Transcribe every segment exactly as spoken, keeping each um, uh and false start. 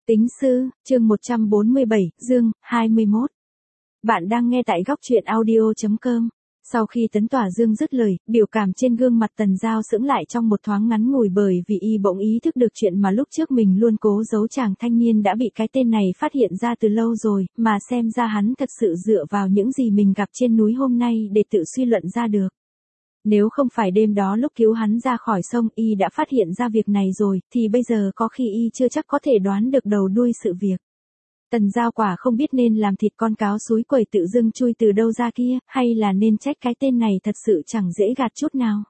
Tính sư, chương một trăm bốn mươi bảy, Dương, hai mươi mốt. Bạn đang nghe tại góc truyện audio chấm com. Sau khi Tấn Tỏa Dương dứt lời, biểu cảm trên gương mặt Tần Giao sững lại trong một thoáng ngắn ngủi bởi vì y bỗng ý thức được chuyện mà lúc trước mình luôn cố giấu chàng thanh niên đã bị cái tên này phát hiện ra từ lâu rồi, mà xem ra hắn thật sự dựa vào những gì mình gặp trên núi hôm nay để tự suy luận ra được. Nếu không phải đêm đó lúc cứu hắn ra khỏi sông y đã phát hiện ra việc này rồi, thì bây giờ có khi y chưa chắc có thể đoán được đầu đuôi sự việc. Tần Giao quả không biết nên làm thịt con cáo súi quẩy tự dưng chui từ đâu ra kia, hay là nên trách cái tên này thật sự chẳng dễ gạt chút nào.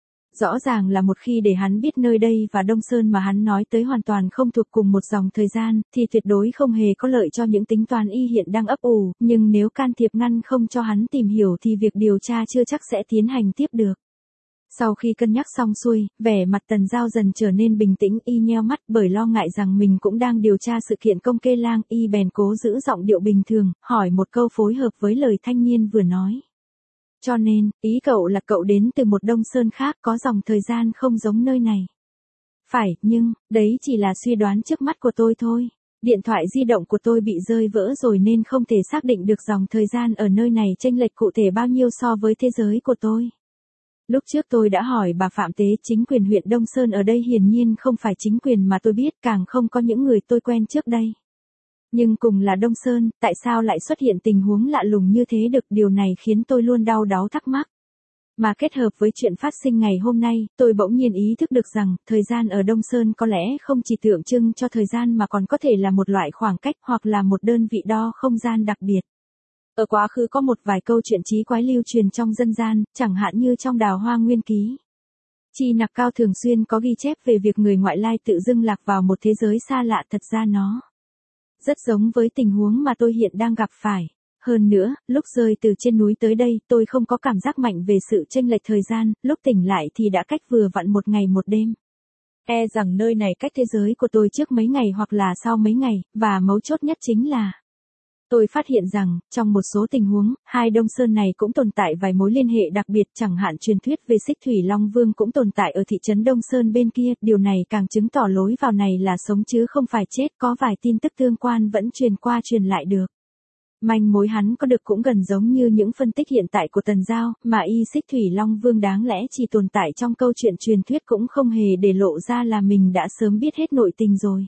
Rõ ràng là một khi để hắn biết nơi đây và Đông Sơn mà hắn nói tới hoàn toàn không thuộc cùng một dòng thời gian, thì tuyệt đối không hề có lợi cho những tính toán y hiện đang ấp ủ, nhưng nếu can thiệp ngăn không cho hắn tìm hiểu thì việc điều tra chưa chắc sẽ tiến hành tiếp được. Sau khi cân nhắc xong xuôi, vẻ mặt Tần Giao dần trở nên bình tĩnh, y nheo mắt bởi lo ngại rằng mình cũng đang điều tra sự kiện công kê lang, y bèn cố giữ giọng điệu bình thường, hỏi một câu phối hợp với lời thanh niên vừa nói. Cho nên, ý cậu là cậu đến từ một Đông Sơn khác có dòng thời gian không giống nơi này. Phải, nhưng, đấy chỉ là suy đoán trước mắt của tôi thôi. Điện thoại di động của tôi bị rơi vỡ rồi nên không thể xác định được dòng thời gian ở nơi này chênh lệch cụ thể bao nhiêu so với thế giới của tôi. Lúc trước tôi đã hỏi bà Phạm Tế, chính quyền huyện Đông Sơn ở đây hiển nhiên không phải chính quyền mà tôi biết, càng không có những người tôi quen trước đây. Nhưng cùng là Đông Sơn, tại sao lại xuất hiện tình huống lạ lùng như thế được, điều này khiến tôi luôn đau đáu thắc mắc. Mà kết hợp với chuyện phát sinh ngày hôm nay, tôi bỗng nhiên ý thức được rằng, thời gian ở Đông Sơn có lẽ không chỉ tượng trưng cho thời gian mà còn có thể là một loại khoảng cách hoặc là một đơn vị đo không gian đặc biệt. Ở quá khứ có một vài câu chuyện trí quái lưu truyền trong dân gian, chẳng hạn như trong Đào Hoa Nguyên Ký. Chi Nặc Cao thường xuyên có ghi chép về việc người ngoại lai tự dưng lạc vào một thế giới xa lạ, thật ra nó rất giống với tình huống mà tôi hiện đang gặp phải. Hơn nữa, lúc rơi từ trên núi tới đây, tôi không có cảm giác mạnh về sự chênh lệch thời gian, lúc tỉnh lại thì đã cách vừa vặn một ngày một đêm. E rằng nơi này cách thế giới của tôi trước mấy ngày hoặc là sau mấy ngày, và mấu chốt nhất chính là tôi phát hiện rằng, trong một số tình huống, hai Đông Sơn này cũng tồn tại vài mối liên hệ đặc biệt, chẳng hạn truyền thuyết về Xích Thủy Long Vương cũng tồn tại ở thị trấn Đông Sơn bên kia, điều này càng chứng tỏ lối vào này là sống chứ không phải chết, có vài tin tức tương quan vẫn truyền qua truyền lại được. Manh mối hắn có được cũng gần giống như những phân tích hiện tại của Tần Giao, mà y Xích Thủy Long Vương đáng lẽ chỉ tồn tại trong câu chuyện truyền thuyết cũng không hề để lộ ra là mình đã sớm biết hết nội tình rồi.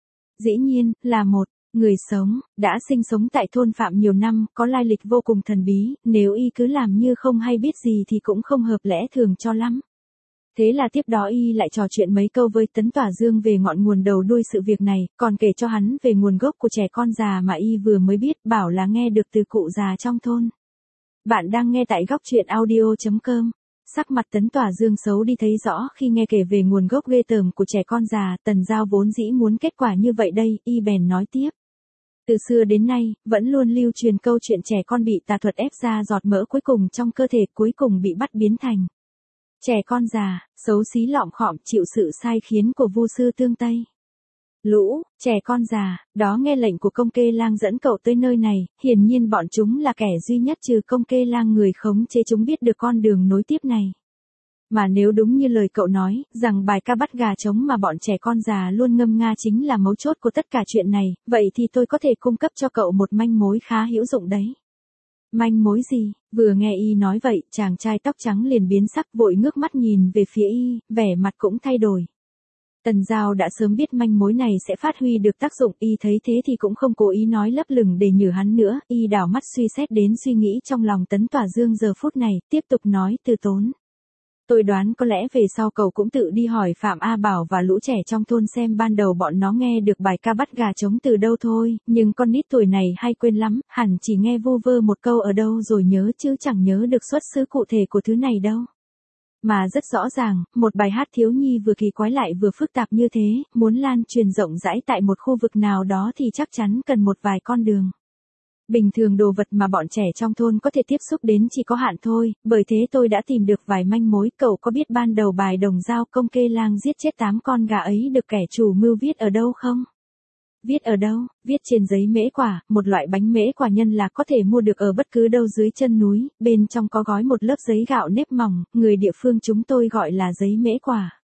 Dĩ nhiên, là một người sống, đã sinh sống tại thôn Phạm nhiều năm, có lai lịch vô cùng thần bí, nếu y cứ làm như không hay biết gì thì cũng không hợp lẽ thường cho lắm. Thế là tiếp đó y lại trò chuyện mấy câu với Tấn Tỏa Dương về ngọn nguồn đầu đuôi sự việc này, còn kể cho hắn về nguồn gốc của trẻ con già mà y vừa mới biết, bảo là nghe được từ cụ già trong thôn. Bạn đang nghe tại góc truyện audio chấm com. Sắc mặt Tấn Tỏa Dương xấu đi thấy rõ khi nghe kể về nguồn gốc ghê tởm của trẻ con già, Tần Giao vốn dĩ muốn kết quả như vậy đây, y bèn nói tiếp. Từ xưa đến nay, vẫn luôn lưu truyền câu chuyện trẻ con bị tà thuật ép ra giọt mỡ cuối cùng trong cơ thể, cuối cùng bị bắt biến thành trẻ con già, xấu xí lọm khọm, chịu sự sai khiến của vu sư tương Tây. Lũ, trẻ con già, đó nghe lệnh của công kê lang dẫn cậu tới nơi này, hiển nhiên bọn chúng là kẻ duy nhất trừ công kê lang người khống chế chúng biết được con đường nối tiếp này. Mà nếu đúng như lời cậu nói, rằng bài ca bắt gà trống mà bọn trẻ con già luôn ngâm nga chính là mấu chốt của tất cả chuyện này, vậy thì tôi có thể cung cấp cho cậu một manh mối khá hữu dụng đấy. Manh mối gì? Vừa nghe y nói vậy, chàng trai tóc trắng liền biến sắc, vội ngước mắt nhìn về phía y, vẻ mặt cũng thay đổi. Tần Giao đã sớm biết manh mối này sẽ phát huy được tác dụng, y thấy thế thì cũng không cố ý nói lấp lửng để nhử hắn nữa, y đảo mắt suy xét đến suy nghĩ trong lòng Tấn Tỏa Dương giờ phút này, tiếp tục nói từ tốn. Tôi đoán có lẽ về sau cậu cũng tự đi hỏi Phạm A Bảo và lũ trẻ trong thôn xem ban đầu bọn nó nghe được bài ca bắt gà trống từ đâu thôi, nhưng con nít tuổi này hay quên lắm, hẳn chỉ nghe vu vơ một câu ở đâu rồi nhớ chứ chẳng nhớ được xuất xứ cụ thể của thứ này đâu. Mà rất rõ ràng, một bài hát thiếu nhi vừa kỳ quái lại vừa phức tạp như thế, muốn lan truyền rộng rãi tại một khu vực nào đó thì chắc chắn cần một vài con đường. Bình thường đồ vật mà bọn trẻ trong thôn có thể tiếp xúc đến chỉ có hạn thôi, bởi thế tôi đã tìm được vài manh mối. Cậu có biết ban đầu bài Đồng Dao công kê lang giết chết tám con gà ấy được kẻ chủ mưu viết ở đâu không? Viết ở đâu? Viết trên giấy mễ quả, một loại bánh mễ quả nhân là có thể mua được ở bất cứ đâu dưới chân núi, bên trong có gói một lớp giấy gạo nếp mỏng, người địa phương chúng tôi gọi là giấy mễ quả.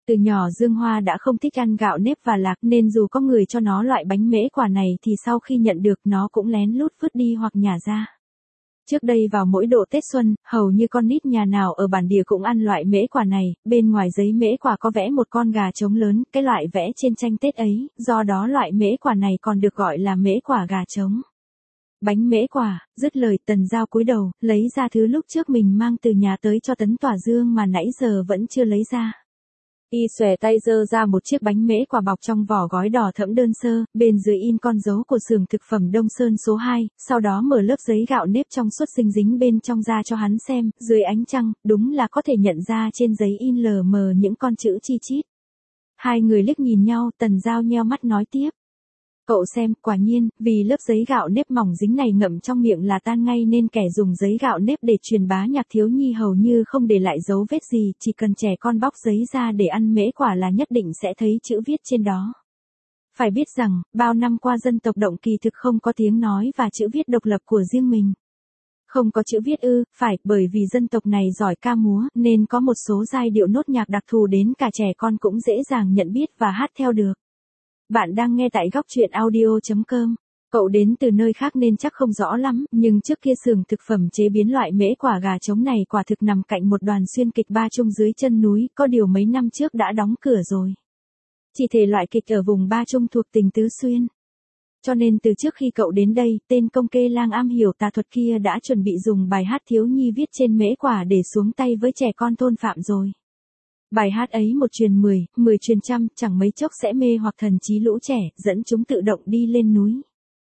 Từ nhỏ Dương Hoa đã không thích ăn gạo nếp và lạc nên dù có người cho nó loại bánh mễ quả này thì sau khi nhận được nó cũng lén lút vứt đi hoặc nhả ra. Trước đây vào mỗi độ Tết Xuân, hầu như con nít nhà nào ở bản địa cũng ăn loại mễ quả này, bên ngoài giấy mễ quả có vẽ một con gà trống lớn, cái loại vẽ trên tranh Tết ấy, do đó loại mễ quả này còn được gọi là mễ quả gà trống. Bánh mễ quả, dứt lời Tần Giao cúi đầu, lấy ra thứ lúc trước mình mang từ nhà tới cho Tấn Tỏa Dương mà nãy giờ vẫn chưa lấy ra. Y xòe tay giơ ra một chiếc bánh mễ quả bọc trong vỏ gói đỏ thẫm đơn sơ, bên dưới in con dấu của xưởng thực phẩm Đông Sơn số hai, sau đó mở lớp giấy gạo nếp trong suốt xinh dính bên trong ra cho hắn xem, dưới ánh trăng, đúng là có thể nhận ra trên giấy in lờ mờ những con chữ chi chít. Hai người liếc nhìn nhau, Tần Giao nheo mắt nói tiếp. Cậu xem, quả nhiên, vì lớp giấy gạo nếp mỏng dính này ngậm trong miệng là tan ngay nên kẻ dùng giấy gạo nếp để truyền bá nhạc thiếu nhi hầu như không để lại dấu vết gì, chỉ cần trẻ con bóc giấy ra để ăn mễ quả là nhất định sẽ thấy chữ viết trên đó. Phải biết rằng, bao năm qua dân tộc Động kỳ thực không có tiếng nói và chữ viết độc lập của riêng mình. Không có chữ viết ư, phải, bởi vì dân tộc này giỏi ca múa, nên có một số giai điệu nốt nhạc đặc thù đến cả trẻ con cũng dễ dàng nhận biết và hát theo được. Bạn đang nghe tại góc truyện audio chấm com. Cậu đến từ nơi khác nên chắc không rõ lắm, nhưng trước kia xưởng thực phẩm chế biến loại mễ quả gà trống này quả thực nằm cạnh một đoàn xuyên kịch Ba Trung dưới chân núi, có điều mấy năm trước đã đóng cửa rồi. Chỉ thể loại kịch ở vùng Ba Trung thuộc tỉnh Tứ Xuyên. Cho nên từ trước khi cậu đến đây, tên công kê lang am hiểu tà thuật kia đã chuẩn bị dùng bài hát thiếu nhi viết trên mễ quả để xuống tay với trẻ con thôn phạm rồi. Bài hát ấy một truyền mười, mười truyền trăm, chẳng mấy chốc sẽ mê hoặc thần trí lũ trẻ, dẫn chúng tự động đi lên núi.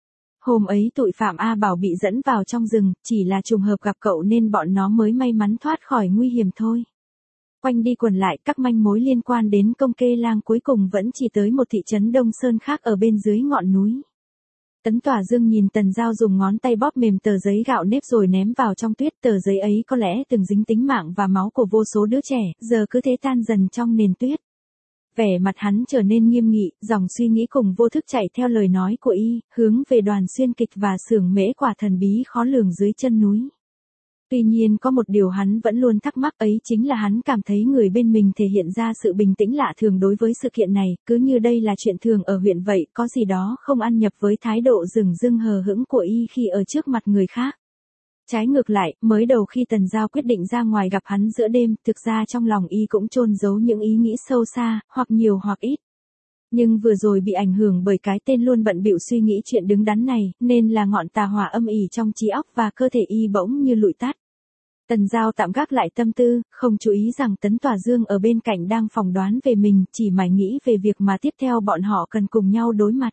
Hôm ấy tụi Phạm A Bảo bị dẫn vào trong rừng, chỉ là trùng hợp gặp cậu nên bọn nó mới may mắn thoát khỏi nguy hiểm thôi. Quanh đi quẩn lại, các manh mối liên quan đến công kê lang cuối cùng vẫn chỉ tới một thị trấn Đông Sơn khác ở bên dưới ngọn núi. Tấn Tỏa Dương nhìn Tần Giao dùng ngón tay bóp mềm tờ giấy gạo nếp rồi ném vào trong tuyết, tờ giấy ấy có lẽ từng dính tính mạng và máu của vô số đứa trẻ, giờ cứ thế tan dần trong nền tuyết. Vẻ mặt hắn trở nên nghiêm nghị, dòng suy nghĩ cùng vô thức chạy theo lời nói của y, hướng về đoàn xuyên kịch và xưởng mễ quả thần bí khó lường dưới chân núi. Tuy nhiên có một điều hắn vẫn luôn thắc mắc, ấy chính là hắn cảm thấy người bên mình thể hiện ra sự bình tĩnh lạ thường đối với sự kiện này, cứ như đây là chuyện thường ở huyện vậy, có gì đó không ăn nhập với thái độ dửng dưng hờ hững của y khi ở trước mặt người khác. Trái ngược lại, mới đầu khi Tần Giao quyết định ra ngoài gặp hắn giữa đêm, thực ra trong lòng y cũng chôn giấu những ý nghĩ sâu xa, hoặc nhiều hoặc ít. Nhưng vừa rồi bị ảnh hưởng bởi cái tên luôn bận bịu suy nghĩ chuyện đứng đắn này, nên là ngọn tà hỏa âm ỉ trong trí óc và cơ thể y bỗng như lụi tắt. Tần Giao tạm gác lại tâm tư, không chú ý rằng Tấn Tỏa Dương ở bên cạnh đang phỏng đoán về mình, chỉ mải nghĩ về việc mà tiếp theo bọn họ cần cùng nhau đối mặt.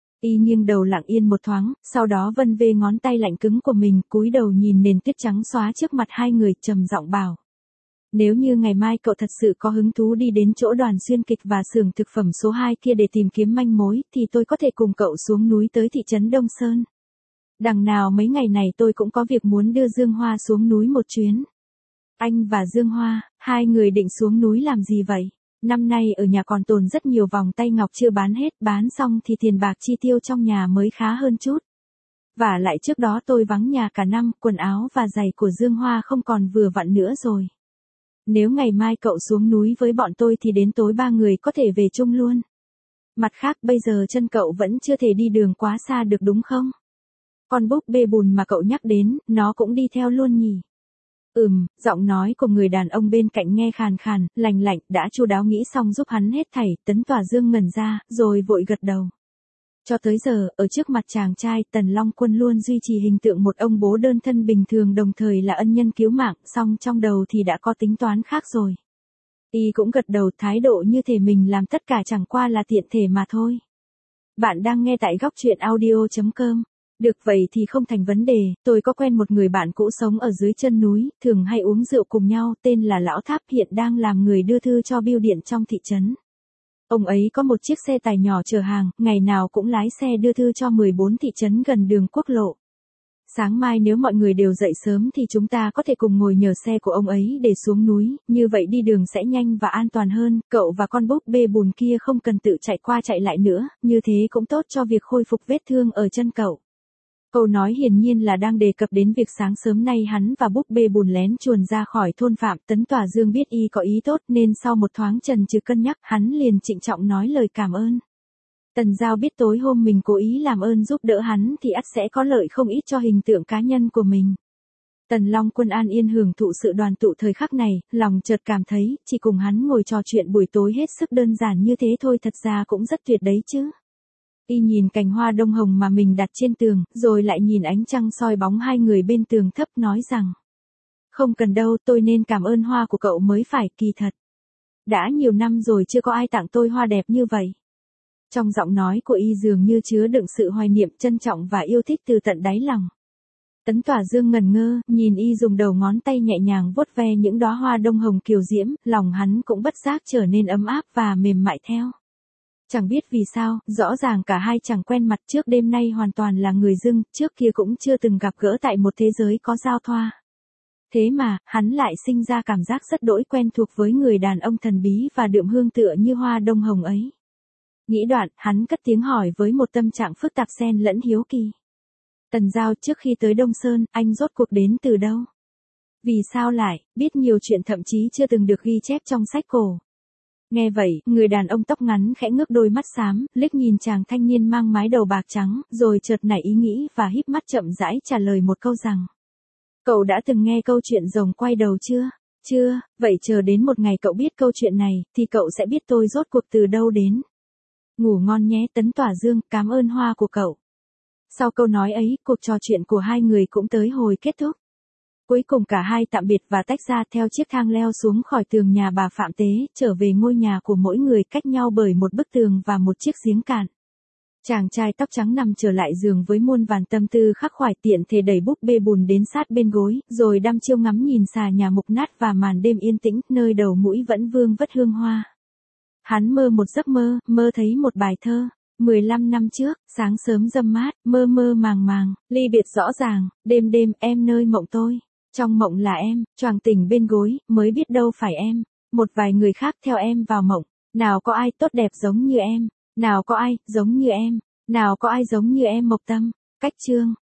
Y nghiêng đầu lặng yên một thoáng, sau đó vân vê ngón tay lạnh cứng của mình, cúi đầu nhìn nền tuyết trắng xóa trước mặt hai người, trầm giọng bảo. Nếu như ngày mai cậu thật sự có hứng thú đi đến chỗ đoàn xuyên kịch và xưởng thực phẩm số hai kia để tìm kiếm manh mối, thì tôi có thể cùng cậu xuống núi tới thị trấn Đông Sơn. Đằng nào mấy ngày này tôi cũng có việc muốn đưa Dương Hoa xuống núi một chuyến. Anh và Dương Hoa, hai người định xuống núi làm gì vậy? Năm nay ở nhà còn tồn rất nhiều vòng tay ngọc chưa bán hết, bán xong thì tiền bạc chi tiêu trong nhà mới khá hơn chút. Và lại trước đó tôi vắng nhà cả năm, quần áo và giày của Dương Hoa không còn vừa vặn nữa rồi. Nếu ngày mai cậu xuống núi với bọn tôi thì đến tối ba người có thể về chung luôn. Mặt khác bây giờ chân cậu vẫn chưa thể đi đường quá xa được đúng không? Con búp bê bùn mà cậu nhắc đến, nó cũng đi theo luôn nhỉ? Ừm, giọng nói của người đàn ông bên cạnh nghe khàn khàn, lành lạnh, đã chu đáo nghĩ xong giúp hắn hết thảy, Tấn Tỏa Dương ngẩn ra, rồi vội gật đầu. Cho tới giờ, ở trước mặt chàng trai, Tần Long Quân luôn duy trì hình tượng một ông bố đơn thân bình thường đồng thời là ân nhân cứu mạng, song trong đầu thì đã có tính toán khác rồi. Y cũng gật đầu, thái độ như thể mình làm tất cả chẳng qua là tiện thể mà thôi. Bạn đang nghe tại góc truyện audio chấm com. Được vậy thì không thành vấn đề, tôi có quen một người bạn cũ sống ở dưới chân núi, thường hay uống rượu cùng nhau, tên là Lão Tháp, hiện đang làm người đưa thư cho bưu điện trong thị trấn. Ông ấy có một chiếc xe tải nhỏ chở hàng, ngày nào cũng lái xe đưa thư cho mười bốn thị trấn gần đường quốc lộ. Sáng mai nếu mọi người đều dậy sớm thì chúng ta có thể cùng ngồi nhờ xe của ông ấy để xuống núi, như vậy đi đường sẽ nhanh và an toàn hơn, cậu và con búp bê bùn kia không cần tự chạy qua chạy lại nữa, như thế cũng tốt cho việc khôi phục vết thương ở chân cậu. Câu nói hiển nhiên là đang đề cập đến việc sáng sớm nay hắn và búp bê bùn lén chuồn ra khỏi thôn Phạm. Tấn Tỏa Dương biết y có ý tốt nên sau một thoáng chần chừ cân nhắc, hắn liền trịnh trọng nói lời cảm ơn. Tần Giao biết tối hôm mình cố ý làm ơn giúp đỡ hắn thì ắt sẽ có lợi không ít cho hình tượng cá nhân của mình. Tần Long Quân an yên hưởng thụ sự đoàn tụ thời khắc này, lòng chợt cảm thấy, chỉ cùng hắn ngồi trò chuyện buổi tối hết sức đơn giản như thế thôi thật ra cũng rất tuyệt đấy chứ. Y nhìn cành hoa đông hồng mà mình đặt trên tường, rồi lại nhìn ánh trăng soi bóng hai người bên tường thấp nói rằng. Không cần đâu, tôi nên cảm ơn hoa của cậu mới phải, kỳ thật. Đã nhiều năm rồi chưa có ai tặng tôi hoa đẹp như vậy. Trong giọng nói của y dường như chứa đựng sự hoài niệm, trân trọng và yêu thích từ tận đáy lòng. Tấn Tỏa Dương ngẩn ngơ, nhìn y dùng đầu ngón tay nhẹ nhàng vuốt ve những đóa hoa đông hồng kiều diễm, lòng hắn cũng bất giác trở nên ấm áp và mềm mại theo. Chẳng biết vì sao, rõ ràng cả hai chẳng quen mặt, trước đêm nay hoàn toàn là người dưng, trước kia cũng chưa từng gặp gỡ tại một thế giới có giao thoa. Thế mà, hắn lại sinh ra cảm giác rất đỗi quen thuộc với người đàn ông thần bí và đượm hương tựa như hoa đông hồng ấy. Nghĩ đoạn, hắn cất tiếng hỏi với một tâm trạng phức tạp xen lẫn hiếu kỳ. Tần Giao, trước khi tới Đông Sơn, anh rốt cuộc đến từ đâu? Vì sao lại, biết nhiều chuyện thậm chí chưa từng được ghi chép trong sách cổ. Nghe vậy, người đàn ông tóc ngắn khẽ ngước đôi mắt xám, liếc nhìn chàng thanh niên mang mái đầu bạc trắng, rồi chợt nảy ý nghĩ và híp mắt chậm rãi trả lời một câu rằng. Cậu đã từng nghe câu chuyện rồng quay đầu chưa? Chưa, vậy chờ đến một ngày cậu biết câu chuyện này, thì cậu sẽ biết tôi rốt cuộc từ đâu đến. Ngủ ngon nhé Tấn Tỏa Dương, cảm ơn hoa của cậu. Sau câu nói ấy, cuộc trò chuyện của hai người cũng tới hồi kết thúc. Cuối cùng cả hai tạm biệt và tách ra theo chiếc thang leo xuống khỏi tường nhà bà Phạm Tế, trở về ngôi nhà của mỗi người cách nhau bởi một bức tường và một chiếc giếng cạn. Chàng trai tóc trắng nằm trở lại giường với muôn vàn tâm tư khắc khoải, tiện thể đẩy búp bê bùn đến sát bên gối, rồi đăm chiêu ngắm nhìn xà nhà mục nát và màn đêm yên tĩnh, nơi đầu mũi vẫn vương vất hương hoa. Hắn mơ một giấc mơ, mơ thấy một bài thơ. mười lăm năm trước, sáng sớm râm mát, mơ mơ màng màng, ly biệt rõ ràng, đêm đêm em nơi mộng tôi. Trong mộng là em, choàng tỉnh bên gối, mới biết đâu phải em. Một vài người khác theo em vào mộng, nào có ai tốt đẹp giống như em, nào có ai giống như em, nào có ai giống như em Mộc Tâm. Cách chương